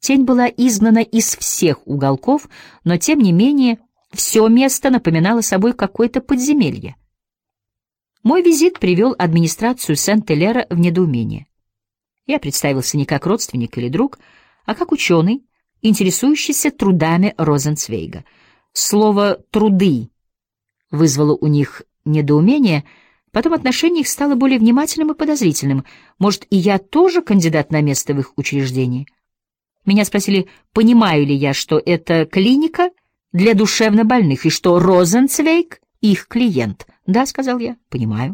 Тень была изгнана из всех уголков, но, тем не менее, все место напоминало собой какое-то подземелье. Мой визит привел администрацию Сент-Элера в недоумение. Я представился не как родственник или друг, а как ученый, интересующийся трудами Розенцвейга. Слово «труды» вызвало у них недоумение, потом отношение их стало более внимательным и подозрительным. Может, и я тоже кандидат на место в их учреждении? Меня спросили, понимаю ли я, что это клиника для душевнобольных, и что Розенцвейг — их клиент. «Да», — сказал я, — «понимаю».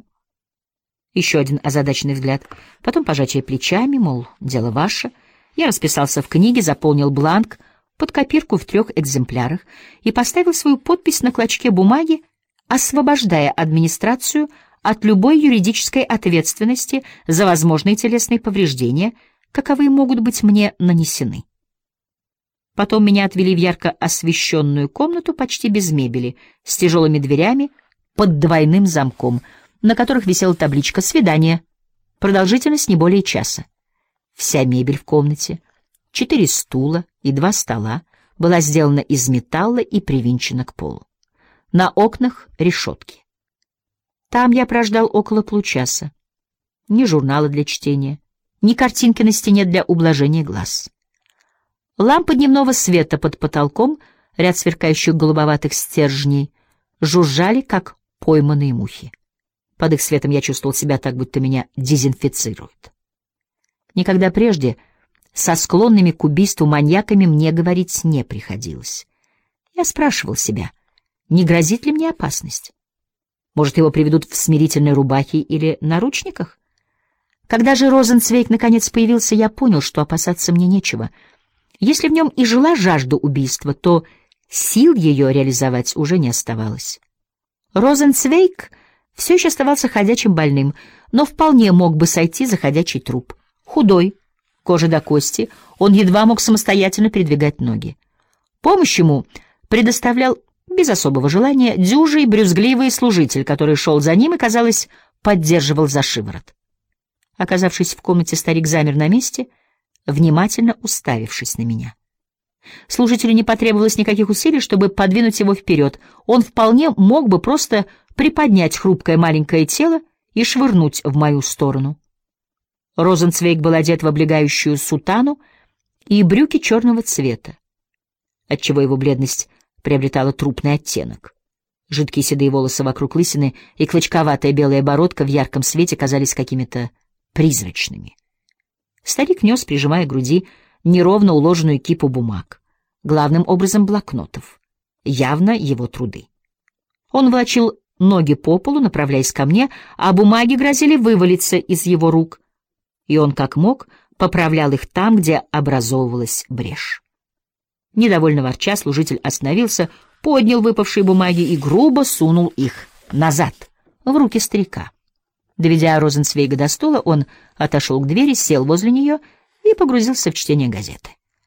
Еще один озадаченный взгляд, потом пожатие плечами, мол, дело ваше. Я расписался в книге, заполнил бланк под копирку в 3 экземплярах и поставил свою подпись на клочке бумаги, освобождая администрацию от любой юридической ответственности за возможные телесные повреждения, каковые могут быть мне нанесены. Потом меня отвели в ярко освещенную комнату почти без мебели, с тяжелыми дверями под двойным замком, на которых висела табличка «Свидание». Продолжительность не более часа. Вся мебель в комнате, 4 стула и 2 стола, была сделана из металла и привинчена к полу. На окнах решетки. Там я прождал около получаса. Ни журнала для чтения, ни картинки на стене для ублажения глаз. Лампы дневного света под потолком, ряд сверкающих голубоватых стержней, жужжали, как пойманные мухи. Под их светом я чувствовал себя так, будто меня дезинфицируют. Никогда прежде со склонными к убийству маньяками мне говорить не приходилось. Я спрашивал себя, не грозит ли мне опасность? Может, его приведут в смирительной рубахе или наручниках? Когда же Розенцвейг наконец появился, я понял, что опасаться мне нечего. Если в нем и жила жажда убийства, то сил ее реализовать уже не оставалось. Розенцвейг все еще оставался ходячим больным, но вполне мог бы сойти за ходячий труп. Худой, кожа до кости, он едва мог самостоятельно передвигать ноги. Помощь ему предоставлял без особого желания дюжий брюзгливый служитель, который шел за ним и, казалось, поддерживал за шиворот. Оказавшись в комнате, старик замер на месте, внимательно уставившись на меня. Служителю не потребовалось никаких усилий, чтобы подвинуть его вперед. Он вполне мог бы просто приподнять хрупкое маленькое тело и швырнуть в мою сторону. Розенцвейг был одет в облегающую сутану и брюки черного цвета, отчего его бледность приобретала трупный оттенок. Жидкие седые волосы вокруг лысины и клочковатая белая бородка в ярком свете казались какими-то призрачными. Старик нес, прижимая к груди, неровно уложенную кипу бумаг, главным образом блокнотов, явно его труды. Он волочил ноги по полу, направляясь ко мне, а бумаги грозили вывалиться из его рук, и он, как мог, поправлял их там, где образовывалась брешь. Недовольно ворча, служитель остановился, поднял выпавшие бумаги и грубо сунул их назад, в руки старика. Доведя Розенцвейга до стула, он отошел к двери, сел возле нее и погрузился в чтение газеты.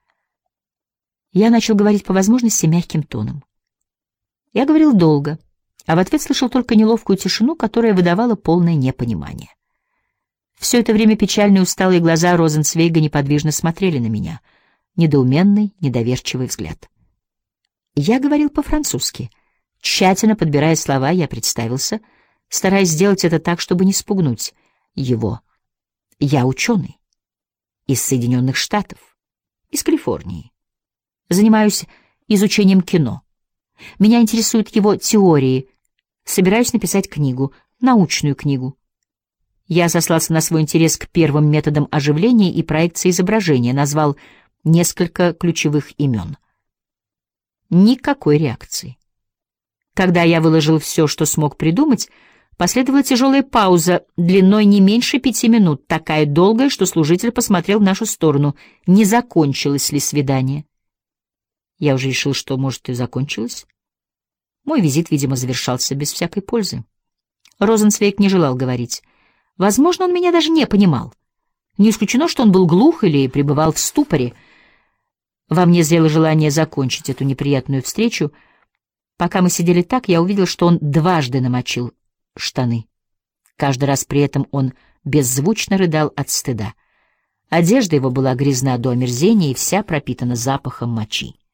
Я начал говорить по возможности мягким тоном. Я говорил долго, а в ответ слышал только неловкую тишину, которая выдавала полное непонимание. Все это время печальные усталые глаза Розенцвейга неподвижно смотрели на меня, недоуменный, недоверчивый взгляд. Я говорил по-французски. Тщательно подбирая слова, я представился, стараясь сделать это так, чтобы не спугнуть его. Я ученый. Из Соединенных Штатов. Из Калифорнии. Занимаюсь изучением кино. Меня интересуют его теории. Собираюсь написать книгу, научную книгу. Я сослался на свой интерес к первым методам оживления и проекции изображения, назвал несколько ключевых имен. Никакой реакции. Когда я выложил все, что смог придумать, последовала тяжелая пауза длиной не меньше 5 минут, такая долгая, что служитель посмотрел в нашу сторону, не закончилось ли свидание. Я уже решил, что, может, и закончилось. Мой визит, видимо, завершался без всякой пользы. Розенцвейг не желал говорить. Возможно, он меня даже не понимал. Не исключено, что он был глух или пребывал в ступоре. Во мне зрело желание закончить эту неприятную встречу. Пока мы сидели так, я увидел, что он дважды намочил штаны. Каждый раз при этом он беззвучно рыдал от стыда. Одежда его была грязна до омерзения и вся пропитана запахом мочи.